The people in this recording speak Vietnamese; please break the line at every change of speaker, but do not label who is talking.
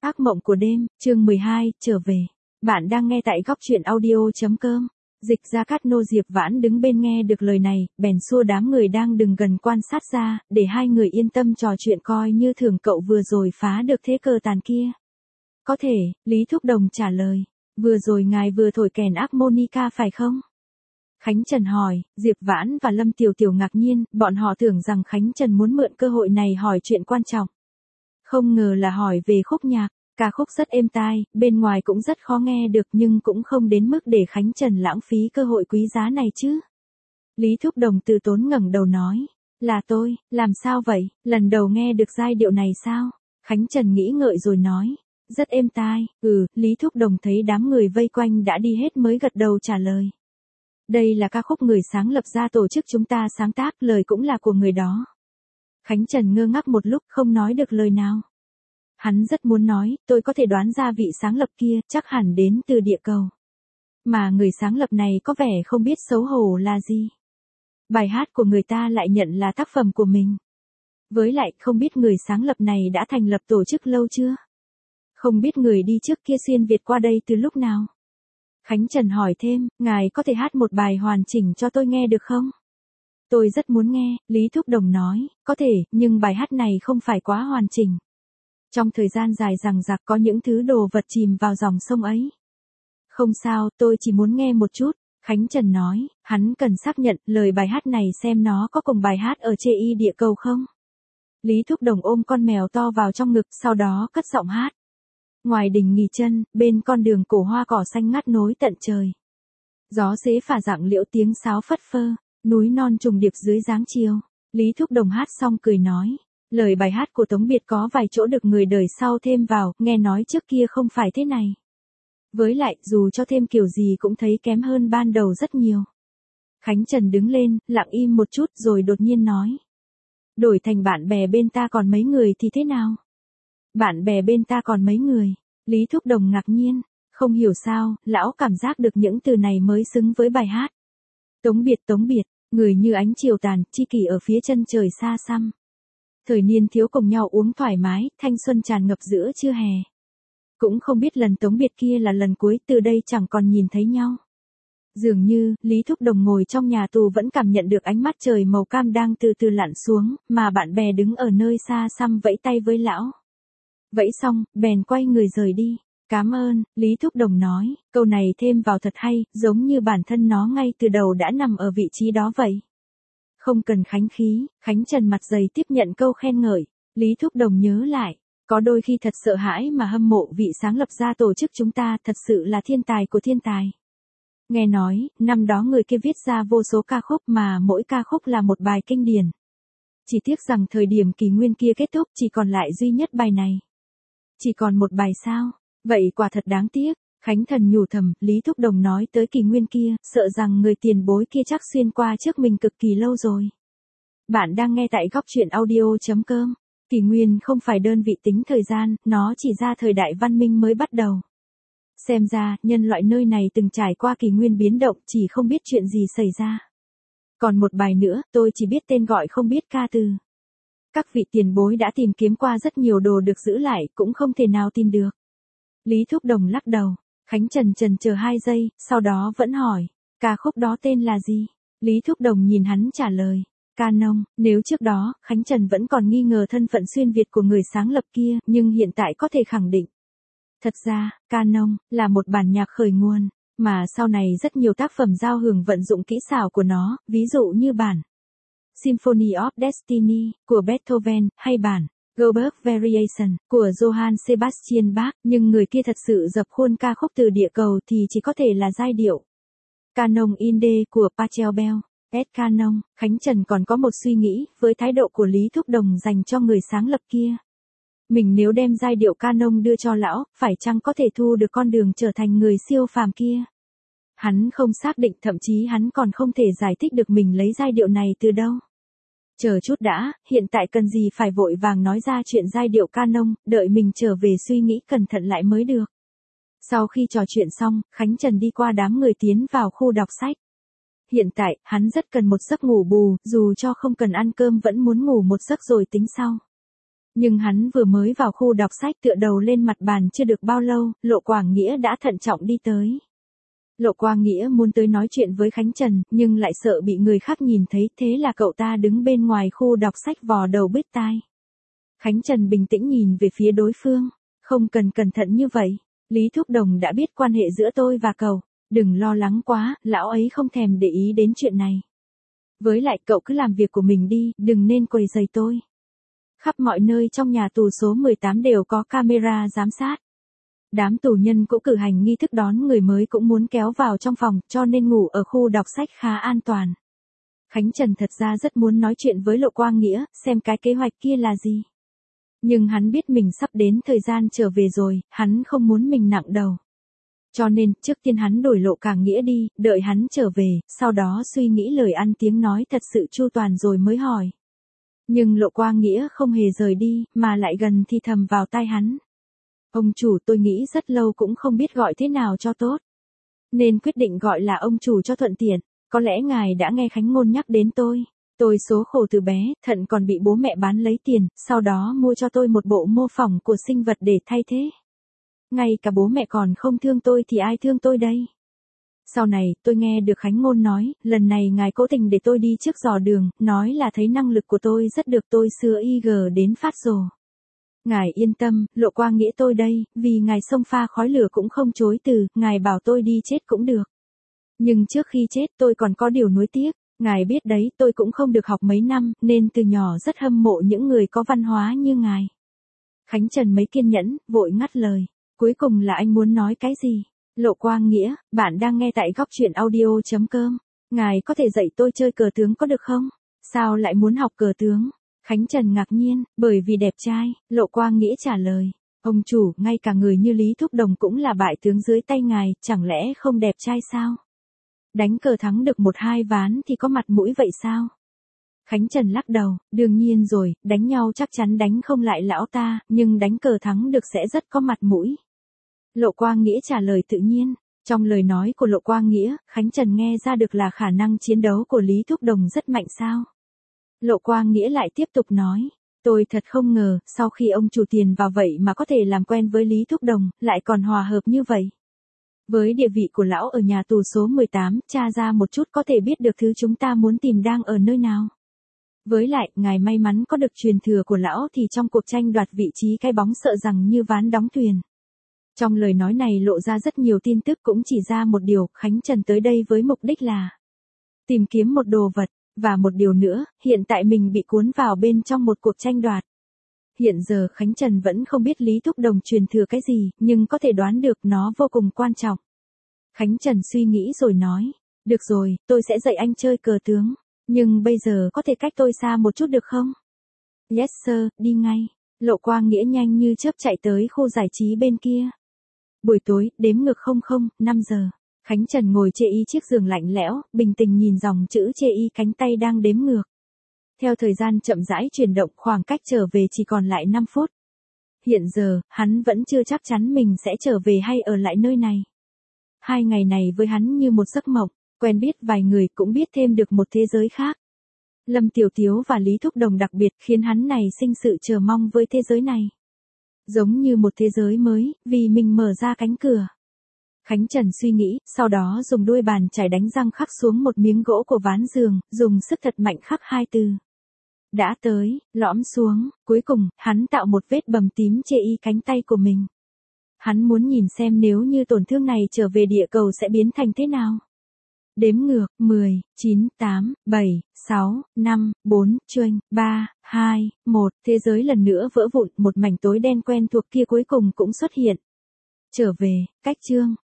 Ác mộng của đêm, chương 12, trở về. Bạn đang nghe tại góc truyện audio.com. Dịch Gia Cát Nô Diệp Vãn đứng bên nghe được lời này, bèn xua đám người đang đứng gần quan sát ra, để hai người yên tâm trò chuyện coi như thường cậu vừa rồi phá được thế cờ tàn kia. Có thể, Lý Thúc Đồng trả lời. Vừa rồi ngài vừa thổi kèn harmonica phải không? Khánh Trần hỏi. Diệp Vãn và Lâm Tiểu Tiểu ngạc nhiên, bọn họ tưởng rằng Khánh Trần muốn mượn cơ hội này hỏi chuyện quan trọng. Không ngờ là hỏi về khúc nhạc, ca khúc rất êm tai, bên ngoài cũng rất khó nghe được nhưng cũng không đến mức để Khánh Trần lãng phí cơ hội quý giá này chứ. Lý Thúc Đồng từ tốn ngẩng đầu nói, là tôi, làm sao vậy, lần đầu nghe được giai điệu này sao? Khánh Trần nghĩ ngợi rồi nói, rất êm tai. Lý Thúc Đồng thấy đám người vây quanh đã đi hết mới gật đầu trả lời. Đây là ca khúc người sáng lập ra tổ chức chúng ta sáng tác, lời cũng là của người đó. Khánh Trần ngơ ngác một lúc không nói được lời nào. Hắn rất muốn nói, tôi có thể đoán ra vị sáng lập kia chắc hẳn đến từ địa cầu. Mà người sáng lập này có vẻ không biết xấu hổ là gì. Bài hát của người ta lại nhận là tác phẩm của mình. Với lại không biết người sáng lập này đã thành lập tổ chức lâu chưa? Không biết người đi trước kia xuyên Việt qua đây từ lúc nào? Khánh Trần hỏi thêm, ngài có thể hát một bài hoàn chỉnh cho tôi nghe được không? Tôi rất muốn nghe, Lý Thúc Đồng nói, có thể, nhưng bài hát này không phải quá hoàn chỉnh. Trong thời gian dài dằng dặc có những thứ đồ vật chìm vào dòng sông ấy. Không sao, tôi chỉ muốn nghe một chút, Khánh Trần nói, hắn cần xác nhận lời bài hát này xem nó có cùng bài hát ở chê y địa cầu không. Lý Thúc Đồng ôm con mèo to vào trong ngực, sau đó cất giọng hát. Ngoài đình nghỉ chân, bên con đường cổ hoa cỏ xanh ngắt nối tận trời. Gió xế phả dạng liễu tiếng sáo phất phơ, núi non trùng điệp dưới dáng chiều. Lý Thúc Đồng hát xong cười nói, lời bài hát của Tống Biệt có vài chỗ được người đời sau thêm vào, nghe nói trước kia không phải thế này. Với lại, dù cho thêm kiểu gì cũng thấy kém hơn ban đầu rất nhiều. Khánh Trần đứng lên, lặng im một chút rồi đột nhiên nói. Đổi thành bạn bè bên ta còn mấy người thì thế nào? Bạn bè bên ta còn mấy người? Lý Thúc Đồng ngạc nhiên, không hiểu sao, lão cảm giác được những từ này mới xứng với bài hát. Tống biệt, người như ánh chiều tàn, tri kỷ ở phía chân trời xa xăm. Thời niên thiếu cùng nhau uống thoải mái, thanh xuân tràn ngập giữa trưa hè. Cũng không biết lần tống biệt kia là lần cuối, từ đây chẳng còn nhìn thấy nhau. Dường như, Lý Thúc Đồng ngồi trong nhà tù vẫn cảm nhận được ánh mắt trời màu cam đang từ từ lặn xuống, mà bạn bè đứng ở nơi xa xăm vẫy tay với lão. Vẫy xong, bèn quay người rời đi. Cảm ơn, Lý Thúc Đồng nói, câu này thêm vào thật hay, giống như bản thân nó ngay từ đầu đã nằm ở vị trí đó vậy. Không cần khánh khí, Khánh Trần mặt dày tiếp nhận câu khen ngợi. Lý Thúc Đồng nhớ lại, có đôi khi thật sợ hãi mà hâm mộ vị sáng lập ra tổ chức chúng ta, thật sự là thiên tài của thiên tài. Nghe nói, năm đó người kia viết ra vô số ca khúc mà mỗi ca khúc là một bài kinh điển. Chỉ tiếc rằng thời điểm kỷ nguyên kia kết thúc chỉ còn lại duy nhất bài này. Chỉ còn một bài sao? Vậy quả thật đáng tiếc. Khánh Thần nhủ thầm, Lý Thúc Đồng nói tới kỷ nguyên kia, sợ rằng người tiền bối kia chắc xuyên qua trước mình cực kỳ lâu rồi. Bạn đang nghe tại góc truyện audio.com. Kỷ nguyên không phải đơn vị tính thời gian, nó chỉ ra thời đại văn minh mới bắt đầu. Xem ra, nhân loại nơi này từng trải qua kỷ nguyên biến động, chỉ không biết chuyện gì xảy ra. Còn một bài nữa, tôi chỉ biết tên gọi không biết ca từ. Các vị tiền bối đã tìm kiếm qua rất nhiều đồ được giữ lại, cũng không thể nào tìm được. Lý Thúc Đồng lắc đầu. Khánh Trần chần chờ 2 giây, sau đó vẫn hỏi, ca khúc đó tên là gì? Lý Thúc Đồng nhìn hắn trả lời, Canon. Nếu trước đó, Khánh Trần vẫn còn nghi ngờ thân phận xuyên Việt của người sáng lập kia, nhưng hiện tại có thể khẳng định. Thật ra, Canon là một bản nhạc khởi nguồn, mà sau này rất nhiều tác phẩm giao hưởng vận dụng kỹ xảo của nó, ví dụ như bản Symphony of Destiny của Beethoven, hay bản Goldberg Variation của Johann Sebastian Bach, nhưng người kia thật sự dập khuôn ca khúc từ địa cầu thì chỉ có thể là giai điệu Canon in D của Pachelbel. Canon. Khánh Trần còn có một suy nghĩ, với thái độ của Lý Thúc Đồng dành cho người sáng lập kia. Mình nếu đem giai điệu Canon đưa cho lão, phải chăng có thể thu được con đường trở thành người siêu phàm kia? Hắn không xác định, thậm chí hắn còn không thể giải thích được mình lấy giai điệu này từ đâu. Chờ chút đã, hiện tại cần gì phải vội vàng nói ra chuyện giai điệu Canon, đợi mình trở về suy nghĩ cẩn thận lại mới được. Sau khi trò chuyện xong, Khánh Trần đi qua đám người tiến vào khu đọc sách. Hiện tại, hắn rất cần một giấc ngủ bù, dù cho không cần ăn cơm vẫn muốn ngủ một giấc rồi tính sau. Nhưng hắn vừa mới vào khu đọc sách tựa đầu lên mặt bàn chưa được bao lâu, Lộ Quang Nghĩa đã thận trọng đi tới. Lộ Quang Nghĩa muốn tới nói chuyện với Khánh Trần, nhưng lại sợ bị người khác nhìn thấy, thế là cậu ta đứng bên ngoài khu đọc sách vò đầu bứt tai. Khánh Trần bình tĩnh nhìn về phía đối phương, không cần cẩn thận như vậy, Lý Thúc Đồng đã biết quan hệ giữa tôi và cậu, đừng lo lắng quá, lão ấy không thèm để ý đến chuyện này. Với lại cậu cứ làm việc của mình đi, đừng nên quấy rầy tôi. Khắp mọi nơi trong nhà tù số 18 đều có camera giám sát. Đám tù nhân cũng cử hành nghi thức đón người mới cũng muốn kéo vào trong phòng, cho nên ngủ ở khu đọc sách khá an toàn. Khánh Trần thật ra rất muốn nói chuyện với Lộ Quang Nghĩa, xem cái kế hoạch kia là gì. Nhưng hắn biết mình sắp đến thời gian trở về rồi, hắn không muốn mình nặng đầu. Cho nên, trước tiên hắn đổi Lộ Quang Nghĩa đi, đợi hắn trở về, sau đó suy nghĩ lời ăn tiếng nói thật sự chu toàn rồi mới hỏi. Nhưng Lộ Quang Nghĩa không hề rời đi, mà lại gần thì thầm vào tai hắn. Ông chủ, tôi nghĩ rất lâu cũng không biết gọi thế nào cho tốt. Nên quyết định gọi là ông chủ cho thuận tiện, có lẽ ngài đã nghe Khánh Ngôn nhắc đến tôi. Tôi số khổ từ bé, thận còn bị bố mẹ bán lấy tiền, sau đó mua cho tôi một bộ mô phỏng của sinh vật để thay thế. Ngay cả bố mẹ còn không thương tôi thì ai thương tôi đây? Sau này, tôi nghe được Khánh Ngôn nói, lần này ngài cố tình để tôi đi trước dò đường, nói là thấy năng lực của tôi rất được tôi xưa IG đến phát rồ. Ngài yên tâm, Lộ Quang Nghĩa tôi đây, vì ngài xông pha khói lửa cũng không chối từ, ngài bảo tôi đi chết cũng được. Nhưng trước khi chết tôi còn có điều nuối tiếc, ngài biết đấy, tôi cũng không được học mấy năm, nên từ nhỏ rất hâm mộ những người có văn hóa như ngài. Khánh Trần mấy kiên nhẫn, vội ngắt lời, cuối cùng là anh muốn nói cái gì? Lộ Quang Nghĩa, bạn đang nghe tại góc truyện audio.com. Ngài có thể dạy tôi chơi cờ tướng có được không? Sao lại muốn học cờ tướng? Khánh Trần ngạc nhiên, bởi vì đẹp trai, Lộ Quang Nghĩa trả lời. Ông chủ, ngay cả người như Lý Thúc Đồng cũng là bại tướng dưới tay ngài, chẳng lẽ không đẹp trai sao? Đánh cờ thắng được 1-2 ván thì có mặt mũi vậy sao? Khánh Trần lắc đầu, đương nhiên rồi, đánh nhau chắc chắn đánh không lại lão ta, nhưng đánh cờ thắng được sẽ rất có mặt mũi. Lộ Quang Nghĩa trả lời tự nhiên. Trong lời nói của Lộ Quang Nghĩa, Khánh Trần nghe ra được là khả năng chiến đấu của Lý Thúc Đồng rất mạnh sao. Lộ Quang Nghĩa lại tiếp tục nói, tôi thật không ngờ, sau khi ông chủ tiền vào vậy mà có thể làm quen với Lý Thúc Đồng, lại còn hòa hợp như vậy. Với địa vị của lão ở nhà tù số 18, tra ra một chút có thể biết được thứ chúng ta muốn tìm đang ở nơi nào. Với lại, ngài may mắn có được truyền thừa của lão thì trong cuộc tranh đoạt vị trí cái bóng sợ rằng như ván đóng thuyền. Trong lời nói này lộ ra rất nhiều tin tức cũng chỉ ra một điều, Khánh Trần tới đây với mục đích là tìm kiếm một đồ vật, và một điều nữa, hiện tại mình bị cuốn vào bên trong một cuộc tranh đoạt. Hiện giờ Khánh Trần vẫn không biết Lý Thúc Đồng truyền thừa cái gì, nhưng có thể đoán được nó vô cùng quan trọng. Khánh Trần suy nghĩ rồi nói, được rồi, tôi sẽ dạy anh chơi cờ tướng, nhưng bây giờ có thể cách tôi xa một chút được không? Yes sir, đi ngay. Lộ Quang Nghĩa nhanh như chớp chạy tới khu giải trí bên kia. Buổi tối, đếm ngược 5 giờ. Khánh Trần ngồi chê y chiếc giường lạnh lẽo, bình tĩnh nhìn dòng chữ chê y cánh tay đang đếm ngược. Theo thời gian chậm rãi chuyển động, khoảng cách trở về chỉ còn lại 5 phút. Hiện giờ, hắn vẫn chưa chắc chắn mình sẽ trở về hay ở lại nơi này. 2 ngày này với hắn như một giấc mộng, quen biết vài người cũng biết thêm được một thế giới khác. Lâm Tiểu Tiếu và Lý Thúc Đồng đặc biệt khiến hắn này sinh sự chờ mong với thế giới này. Giống như một thế giới mới, vì mình mở ra cánh cửa. Khánh Trần suy nghĩ, sau đó dùng đuôi bàn chải đánh răng khắc xuống một miếng gỗ của ván giường, dùng sức thật mạnh khắc 2 từ. Đã tới, lõm xuống, cuối cùng, hắn tạo một vết bầm tím chê y cánh tay của mình. Hắn muốn nhìn xem nếu như tổn thương này trở về địa cầu sẽ biến thành thế nào. Đếm ngược, 10, 9, 8, 7, 6, 5, 4, chuông, 3, 2, 1, thế giới lần nữa vỡ vụn, một mảnh tối đen quen thuộc kia cuối cùng cũng xuất hiện. Trở về, cách chương.